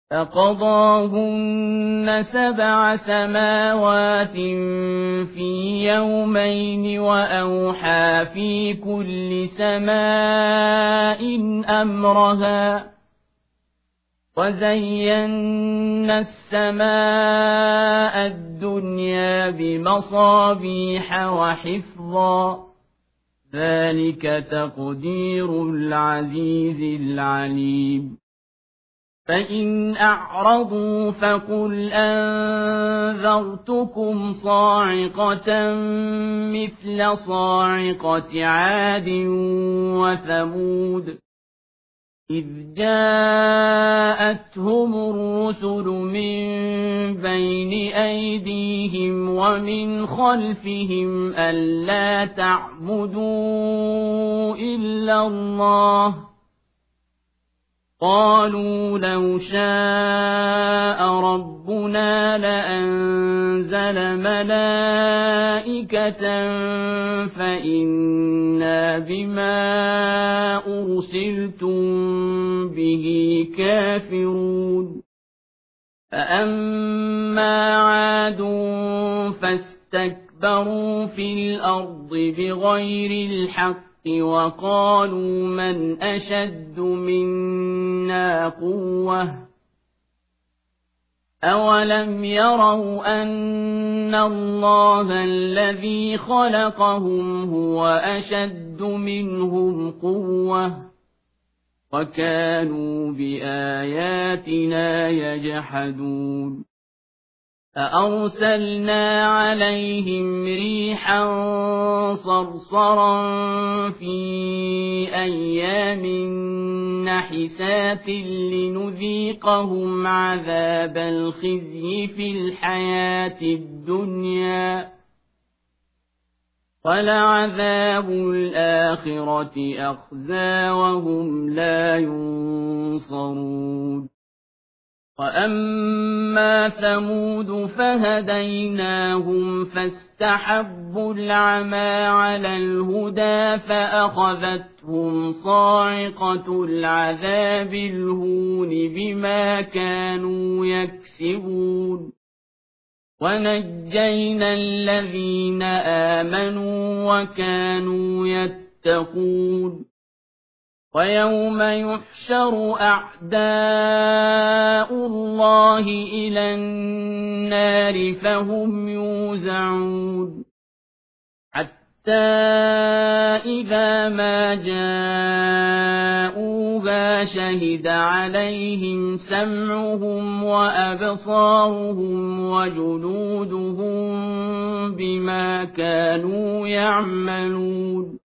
فقضاهن 7 سماوات في يومين وأوحى في كل سماء أمرها وزينا السماء الدنيا بمصابيح وحفظا ذلك تقدير العزيز العليم فإن أعرضوا فقل أنذرتكم صاعقة مثل صاعقة عاد وثمود إذ جاءتهم الرسل من بين أيديهم ومن خلفهم ألا تعبدوا إلا الله قالوا لو شاء ربنا لأنزل ملائكة فإنا بما أرسلتم به كافرون فأما عاد فاستكبروا في الأرض بغير الحق وقالوا من أشد منا قوة أولم يروا أن الله الذي خلقهم هو أشد منهم قوة وكانوا بآياتنا يجحدون فأرسلنا عليهم ريحا صرصرا في أيام نحسات لنذيقهم عذاب الخزي في الحياة الدنيا ولعذاب الآخرة أخزى وهم لا ينصرون وأما ثمود فهديناهم فاستحبوا العمى على الهدى فأخذتهم صاعقة العذاب الهون بما كانوا يكسبون ونجينا الذين آمنوا وكانوا يتقون ويوم يحشر أعداء الله إلى النار فهم يوزعون حتى إذا ما جاءوها شهد عليهم سمعهم وأبصارهم وجلودهم بما كانوا يعملون